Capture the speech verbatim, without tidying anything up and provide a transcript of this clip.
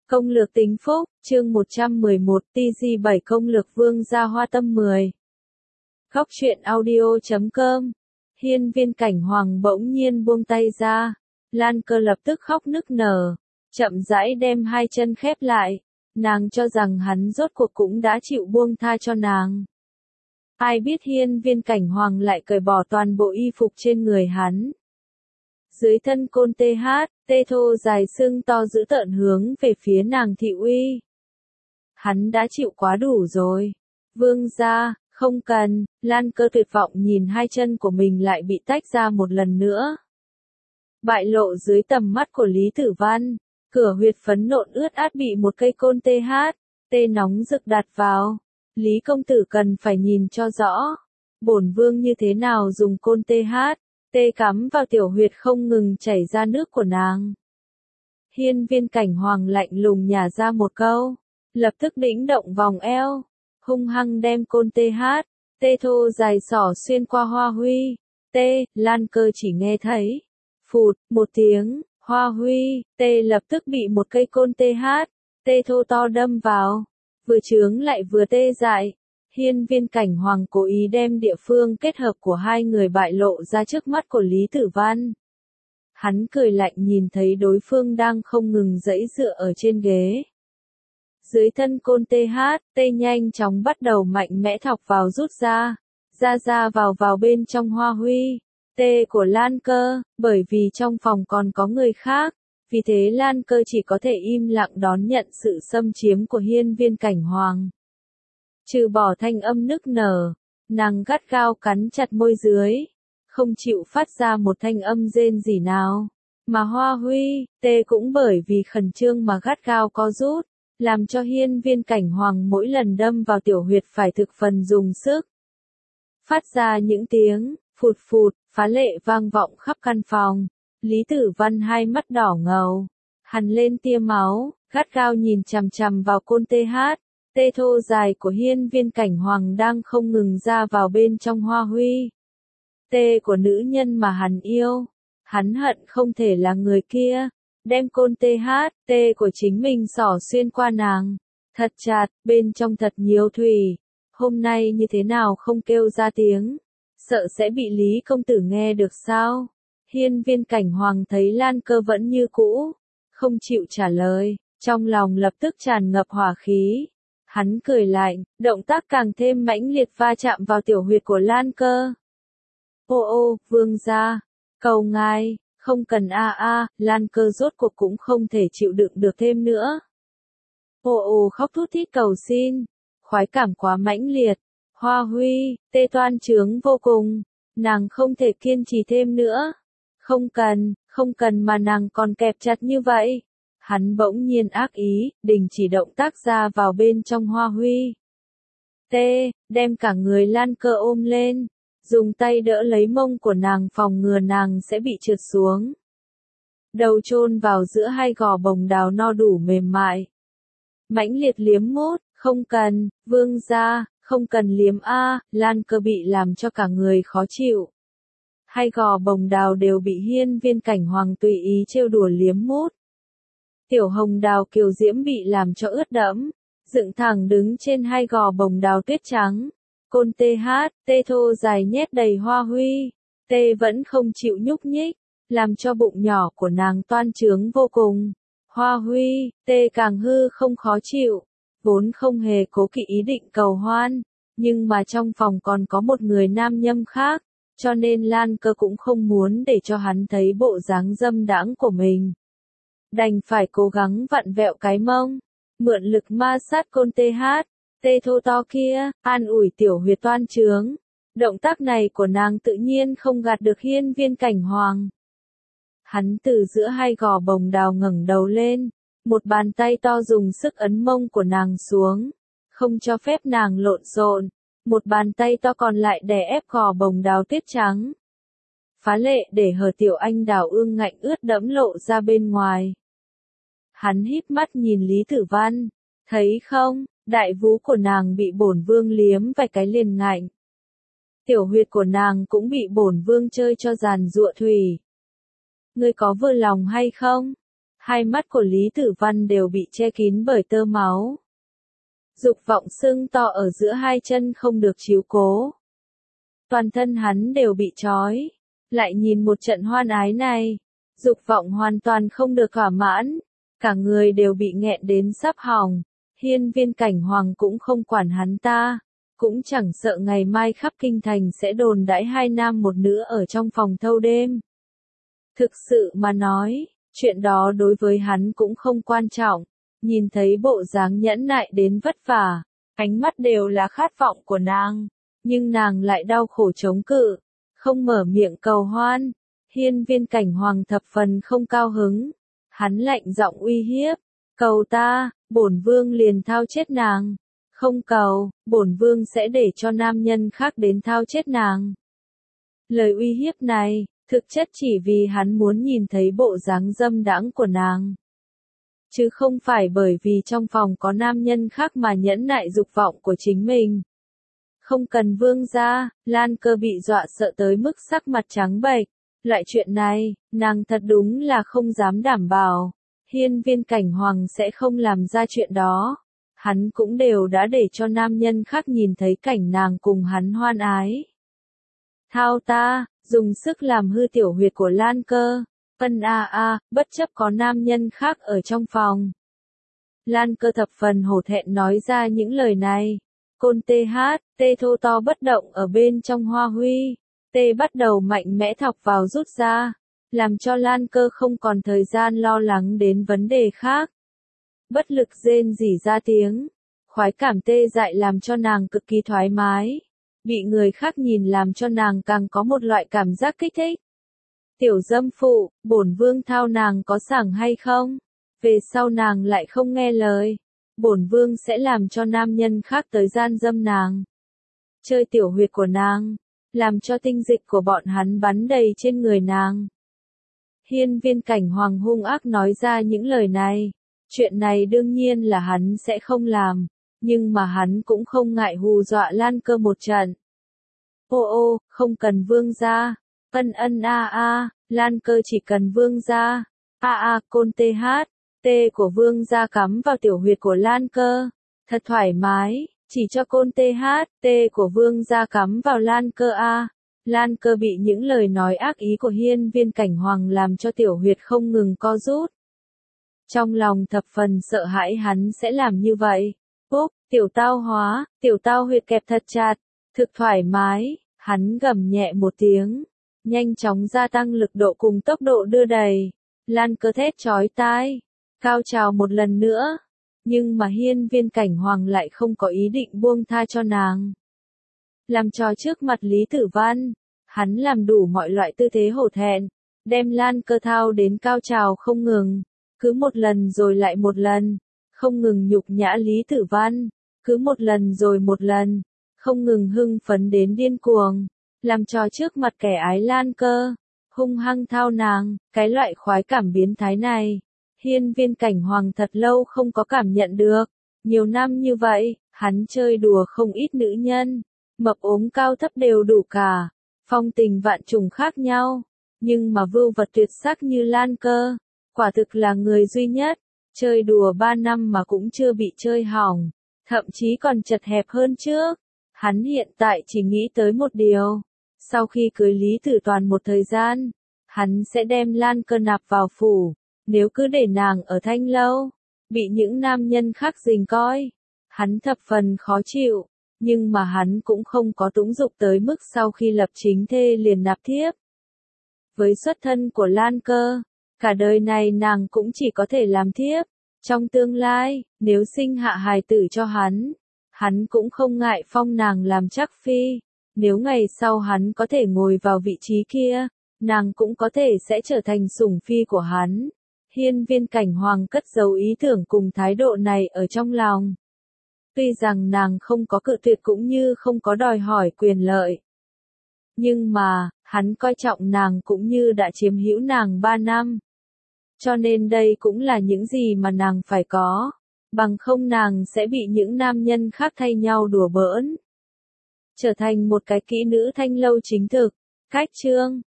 Công lược tính phúc, chương một trăm mười một, T G bảy công lược vương gia hoa tâm mười. Góc truyện audio chấm com. Hiên Viên Cảnh Hoàng bỗng nhiên buông tay ra. Lan Cơ lập tức khóc nức nở. Chậm rãi đem hai chân khép lại. Nàng cho rằng hắn rốt cuộc cũng đã chịu buông tha cho nàng. Ai biết Hiên Viên Cảnh Hoàng lại cởi bỏ toàn bộ y phục trên người hắn. Dưới thân côn tê hát, tê thô dài sưng to dữ tợn hướng về phía nàng thị uy. Hắn đã chịu quá đủ rồi. Vương gia, không cần, Lan Cơ tuyệt vọng nhìn hai chân của mình lại bị tách ra một lần nữa. Bại lộ dưới tầm mắt của Lý Tử Văn, cửa huyệt phấn nộn ướt át bị một cây côn tê hát, tê nóng rực đặt vào. Lý công tử cần phải nhìn cho rõ. Bổn vương như thế nào dùng côn tê hát. Tê cắm vào tiểu huyệt không ngừng chảy ra nước của nàng. Hiên Viên Cảnh Hoàng lạnh lùng nhả ra một câu, lập tức đĩnh động vòng eo, hung hăng đem côn tê hát, tê thô dài xỏ xuyên qua Hoa Huy. Tê, Lan Cơ chỉ nghe thấy, phụt, một tiếng, Hoa Huy, tê lập tức bị một cây côn tê hát, tê thô to đâm vào, vừa chướng lại vừa tê dại. Hiên Viên Cảnh Hoàng cố ý đem địa phương kết hợp của hai người bại lộ ra trước mắt của Lý Tử Văn. Hắn cười lạnh nhìn thấy đối phương đang không ngừng giãy dựa ở trên ghế. Dưới thân côn tê hát, tê nhanh chóng bắt đầu mạnh mẽ thọc vào rút ra, ra ra vào vào bên trong Hoa Huy. Tê của Lan Cơ, bởi vì trong phòng còn có người khác, vì thế Lan Cơ chỉ có thể im lặng đón nhận sự xâm chiếm của Hiên Viên Cảnh Hoàng. Trừ bỏ thanh âm nức nở, nàng gắt gao cắn chặt môi dưới, không chịu phát ra một thanh âm rên rỉ nào. Mà Hoa Huy, tê cũng bởi vì khẩn trương mà gắt gao co rút, làm cho Hiên Viên Cảnh Hoàng mỗi lần đâm vào tiểu huyệt phải thực phần dùng sức. Phát ra những tiếng, phụt phụt, phá lệ vang vọng khắp căn phòng. Lý Tử Văn hai mắt đỏ ngầu, hằn lên tia máu, gắt gao nhìn chằm chằm vào côn tê hát. Tê thô dài của Hiên Viên Cảnh Hoàng đang không ngừng ra vào bên trong Hoa Huy. Tê của nữ nhân mà hắn yêu. Hắn hận không thể là người kia. Đem côn tê hát, tê của chính mình xỏ xuyên qua nàng. Thật chặt, bên trong thật nhiều thủy. Hôm nay như thế nào không kêu ra tiếng. Sợ sẽ bị Lý công tử nghe được sao? Hiên Viên Cảnh Hoàng thấy Lan Cơ vẫn như cũ. Không chịu trả lời. Trong lòng lập tức tràn ngập hỏa khí. Hắn cười lạnh, động tác càng thêm mãnh liệt va chạm vào tiểu huyệt của Lan Cơ. Ô ô, vương gia, cầu ngài, không cần a a, Lan Cơ rốt cuộc cũng không thể chịu đựng được thêm nữa. Ô ô khóc thút thít cầu xin, khoái cảm quá mãnh liệt, Hoa Huy, tê toan trướng vô cùng, nàng không thể kiên trì thêm nữa. Không cần, không cần mà nàng còn kẹp chặt như vậy. Hắn bỗng nhiên ác ý, đình chỉ động tác ra vào bên trong Hoa Huy. Tê, đem cả người Lan Cơ ôm lên, dùng tay đỡ lấy mông của nàng phòng ngừa nàng sẽ bị trượt xuống. Đầu chôn vào giữa hai gò bồng đào no đủ mềm mại. Mãnh liệt liếm mút, không cần, vương gia, không cần liếm a, Lan Cơ bị làm cho cả người khó chịu. Hai gò bồng đào đều bị Hiên Viên Cảnh Hoàng tùy ý trêu đùa liếm mút. Tiểu hồng đào kiều diễm bị làm cho ướt đẫm, dựng thẳng đứng trên hai gò bồng đào tuyết trắng. Côn tê hát, tê thô dài nhét đầy Hoa Huy, tê vẫn không chịu nhúc nhích, làm cho bụng nhỏ của nàng toan trướng vô cùng. Hoa Huy, tê càng hư không khó chịu, vốn không hề cố kỵ ý định cầu hoan, nhưng mà trong phòng còn có một người nam nhâm khác, cho nên Lan Cơ cũng không muốn để cho hắn thấy bộ dáng dâm đãng của mình. Đành phải cố gắng vặn vẹo cái mông, mượn lực ma sát côn tê hát, tê thô to kia, an ủi tiểu huyệt toan trướng. Động tác này của nàng tự nhiên không gạt được Hiên Viên Cảnh Hoàng. Hắn từ giữa hai gò bồng đào ngẩng đầu lên, một bàn tay to dùng sức ấn mông của nàng xuống, không cho phép nàng lộn xộn, một bàn tay to còn lại đè ép gò bồng đào tuyết trắng. Phá lệ để hở tiểu anh đào ương ngạnh ướt đẫm lộ ra bên ngoài. Hắn híp mắt nhìn Lý Tử Văn, thấy không, đại vú của nàng bị bổn vương liếm vài cái liền ngạnh. Tiểu huyệt của nàng cũng bị bổn vương chơi cho giàn giụa thủy. Ngươi có vừa lòng hay không? Hai mắt của Lý Tử Văn đều bị che kín bởi tơ máu. Dục vọng sưng to ở giữa hai chân không được chiếu cố. Toàn thân hắn đều bị trói. Lại nhìn một trận hoan ái này. Dục vọng hoàn toàn không được thỏa mãn. Cả người đều bị nghẹn đến sắp hỏng. Hiên Viên Cảnh Hoàng cũng không quản hắn ta. Cũng chẳng sợ ngày mai khắp kinh thành sẽ đồn đãi hai nam một nữ ở trong phòng thâu đêm. Thực sự mà nói, chuyện đó đối với hắn cũng không quan trọng. Nhìn thấy bộ dáng nhẫn nại đến vất vả, ánh mắt đều là khát vọng của nàng. Nhưng nàng lại đau khổ chống cự, không mở miệng cầu hoan. Hiên Viên Cảnh Hoàng thập phần không cao hứng. Hắn lạnh giọng uy hiếp, cầu ta, bổn vương liền thao chết nàng. Không cầu, bổn vương sẽ để cho nam nhân khác đến thao chết nàng. Lời uy hiếp này, thực chất chỉ vì hắn muốn nhìn thấy bộ dáng dâm đãng của nàng. Chứ không phải bởi vì trong phòng có nam nhân khác mà nhẫn nại dục vọng của chính mình. Không cần vương gia, Lan Cơ bị dọa sợ tới mức sắc mặt trắng bệch. Loại chuyện này, nàng thật đúng là không dám đảm bảo. Hiên Viên Cảnh Hoàng sẽ không làm ra chuyện đó. Hắn cũng đều đã để cho nam nhân khác nhìn thấy cảnh nàng cùng hắn hoan ái. Thao ta, dùng sức làm hư tiểu huyệt của Lan Cơ. Ân a a, bất chấp có nam nhân khác ở trong phòng. Lan Cơ thập phần hổ thẹn nói ra những lời này. Côn tê hát, tê thô to bất động ở bên trong hoa huy. Tê bắt đầu mạnh mẽ thọc vào rút ra. Làm cho Lan Cơ không còn thời gian lo lắng đến vấn đề khác. Bất lực rên rỉ ra tiếng. Khoái cảm tê dại làm cho nàng cực kỳ thoải mái. Bị người khác nhìn làm cho nàng càng có một loại cảm giác kích thích. Tiểu dâm phụ, bổn vương thao nàng có sảng hay không? Về sau nàng lại không nghe lời. Bổn vương sẽ làm cho nam nhân khác tới gian dâm nàng. Chơi tiểu huyệt của nàng. Làm cho tinh dịch của bọn hắn bắn đầy trên người nàng. Hiên Viên Cảnh Hoàng hung ác nói ra những lời này. Chuyện này đương nhiên là hắn sẽ không làm. Nhưng mà hắn cũng không ngại hù dọa Lan Cơ một trận. Ô ô, không cần vương gia. Ân ân a a, Lan Cơ chỉ cần vương gia. A a, côn tê hát. Tê của vương gia cắm vào tiểu huyệt của Lan Cơ. Thật thoải mái, chỉ cho côn tê hát. Tê của vương gia cắm vào Lan Cơ a. Lan Cơ bị những lời nói ác ý của Hiên Viên Cảnh Hoàng làm cho tiểu huyệt không ngừng co rút. Trong lòng thập phần sợ hãi hắn sẽ làm như vậy. Úp, tiểu tao hóa, tiểu tao huyệt kẹp thật chặt. Thực thoải mái, hắn gầm nhẹ một tiếng. Nhanh chóng gia tăng lực độ cùng tốc độ đưa đẩy. Lan Cơ thét chói tai. Cao trào một lần nữa. Nhưng mà Hiên Viên Cảnh Hoàng lại không có ý định buông tha cho nàng. Làm trò trước mặt Lý Tử Văn. Hắn làm đủ mọi loại tư thế hổ thẹn. Đem Lan Cơ thao đến cao trào không ngừng. Cứ một lần rồi lại một lần. Không ngừng nhục nhã Lý Tử Văn. Cứ một lần rồi một lần. Không ngừng hưng phấn đến điên cuồng. Làm trò trước mặt kẻ ái Lan Cơ. Hung hăng thao nàng. Cái loại khoái cảm biến thái này. Hiên Viên Cảnh Hoàng thật lâu không có cảm nhận được. Nhiều năm như vậy, hắn chơi đùa không ít nữ nhân. Mập ốm cao thấp đều đủ cả. Phong tình vạn trùng khác nhau. Nhưng mà vưu vật tuyệt sắc như Lan Cơ. Quả thực là người duy nhất. Chơi đùa ba năm mà cũng chưa bị chơi hỏng. Thậm chí còn chật hẹp hơn trước. Hắn hiện tại chỉ nghĩ tới một điều. Sau khi cưới Lý Tử Toàn một thời gian, hắn sẽ đem Lan Cơ nạp vào phủ. Nếu cứ để nàng ở Thanh Lâu, bị những nam nhân khác giằng coi, hắn thập phần khó chịu. Nhưng mà hắn cũng không có túng dục tới mức sau khi lập chính thê liền nạp thiếp. Với xuất thân của Lan Cơ, cả đời này nàng cũng chỉ có thể làm thiếp. Trong tương lai, nếu sinh hạ hài tử cho hắn, hắn cũng không ngại phong nàng làm trắc phi. Nếu ngày sau hắn có thể ngồi vào vị trí kia, nàng cũng có thể sẽ trở thành sủng phi của hắn. Hiên Viên Cảnh Hoàng cất giấu ý tưởng cùng thái độ này ở trong lòng. Tuy rằng nàng không có cự tuyệt cũng như không có đòi hỏi quyền lợi. Nhưng mà, hắn coi trọng nàng cũng như đã chiếm hữu nàng ba năm. Cho nên đây cũng là những gì mà nàng phải có. Bằng không nàng sẽ bị những nam nhân khác thay nhau đùa bỡn. Trở thành một cái kỹ nữ Thanh Lâu chính thực. Cách chương